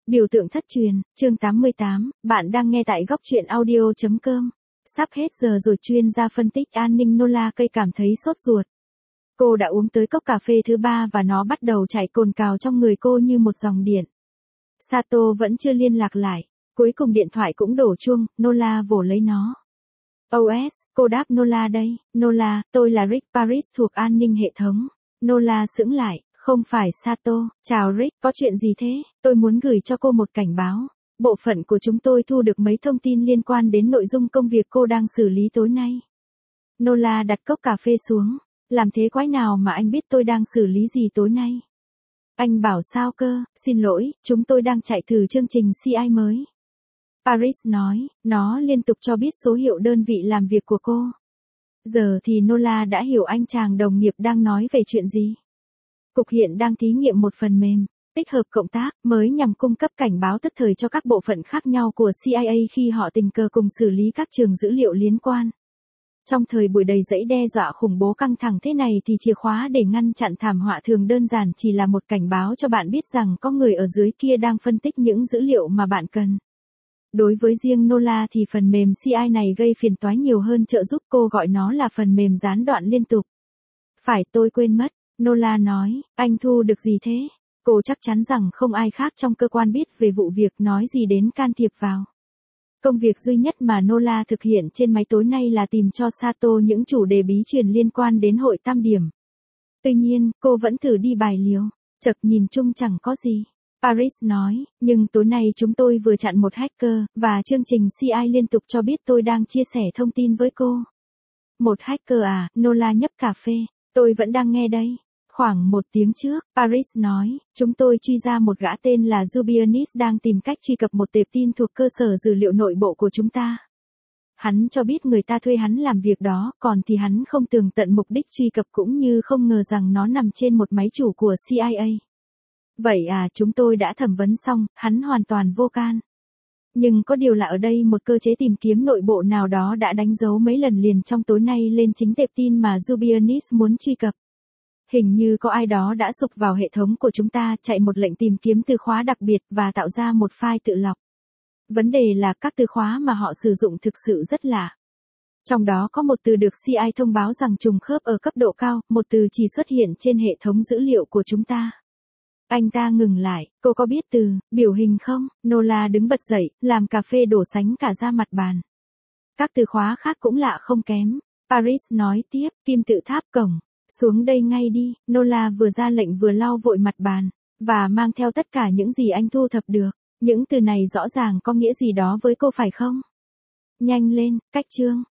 Biểu tượng thất truyền, chương 88, bạn đang nghe tại góc truyện audio.com. Sắp hết giờ rồi, chuyên gia phân tích an ninh Nola Cây cảm thấy sốt ruột. Cô đã uống tới cốc cà phê thứ 3 và nó bắt đầu chảy cồn cào trong người cô như một dòng điện. Sato vẫn chưa liên lạc lại. Cuối cùng điện thoại cũng đổ chuông, Nola vồ lấy nó. OS, cô đáp Nola đây. Nola, tôi là Rick Paris thuộc an ninh hệ thống. Nola sững lại. Không phải Sato, chào Rick, có chuyện gì thế? Tôi muốn gửi cho cô một cảnh báo. Bộ phận của chúng tôi thu được mấy thông tin liên quan đến nội dung công việc cô đang xử lý tối nay. Nola đặt cốc cà phê xuống. Làm thế quái nào mà anh biết tôi đang xử lý gì tối nay? Anh bảo sao cơ? Xin lỗi, chúng tôi đang chạy thử chương trình CI mới. Paris nói, nó liên tục cho biết số hiệu đơn vị làm việc của cô. Giờ thì Nola đã hiểu anh chàng đồng nghiệp đang nói về chuyện gì. Cục hiện đang thí nghiệm một phần mềm, tích hợp cộng tác, mới nhằm cung cấp cảnh báo tức thời cho các bộ phận khác nhau của CIA khi họ tình cờ cùng xử lý các trường dữ liệu liên quan. Trong thời buổi đầy rẫy đe dọa khủng bố căng thẳng thế này thì chìa khóa để ngăn chặn thảm họa thường đơn giản chỉ là một cảnh báo cho bạn biết rằng có người ở dưới kia đang phân tích những dữ liệu mà bạn cần. Đối với riêng Nola thì phần mềm CI này gây phiền toái nhiều hơn trợ giúp, cô gọi nó là phần mềm gián đoạn liên tục. Phải, tôi quên mất. Nola nói, anh thu được gì thế? Cô chắc chắn rằng không ai khác trong cơ quan biết về vụ việc, nói gì đến can thiệp vào. Công việc duy nhất mà Nola thực hiện trên máy tối nay là tìm cho Sato những chủ đề bí truyền liên quan đến hội tam điểm. Tuy nhiên, cô vẫn thử đi bài liều. Chật, nhìn chung chẳng có gì. Paris nói, nhưng tối nay chúng tôi vừa chặn một hacker, và chương trình CI liên tục cho biết tôi đang chia sẻ thông tin với cô. Một hacker à? Nola nhấp cà phê. Tôi vẫn đang nghe đây. Khoảng 1 tiếng trước, Paris nói, chúng tôi truy ra một gã tên là Zubianis đang tìm cách truy cập một tệp tin thuộc cơ sở dữ liệu nội bộ của chúng ta. Hắn cho biết người ta thuê hắn làm việc đó, còn thì hắn không tường tận mục đích truy cập cũng như không ngờ rằng nó nằm trên một máy chủ của CIA. Vậy à, chúng tôi đã thẩm vấn xong, hắn hoàn toàn vô can. Nhưng có điều là ở đây một cơ chế tìm kiếm nội bộ nào đó đã đánh dấu mấy lần liền trong tối nay lên chính tệp tin mà Zubianis muốn truy cập. Hình như có ai đó đã sục vào hệ thống của chúng ta, chạy một lệnh tìm kiếm từ khóa đặc biệt và tạo ra một file tự lọc. Vấn đề là các từ khóa mà họ sử dụng thực sự rất lạ. Trong đó có một từ được CI thông báo rằng trùng khớp ở cấp độ cao, một từ chỉ xuất hiện trên hệ thống dữ liệu của chúng ta. Anh ta ngừng lại, cô có biết từ biểu hình không? Nola đứng bật dậy, làm cà phê đổ sánh cả ra mặt bàn. Các từ khóa khác cũng lạ không kém. Paris nói tiếp, kim tự tháp cổng. Xuống đây ngay đi. Nola vừa ra lệnh vừa lau vội mặt bàn, và mang theo tất cả những gì anh thu thập được. Những từ này rõ ràng có nghĩa gì đó với cô phải không? Nhanh lên, cách chương.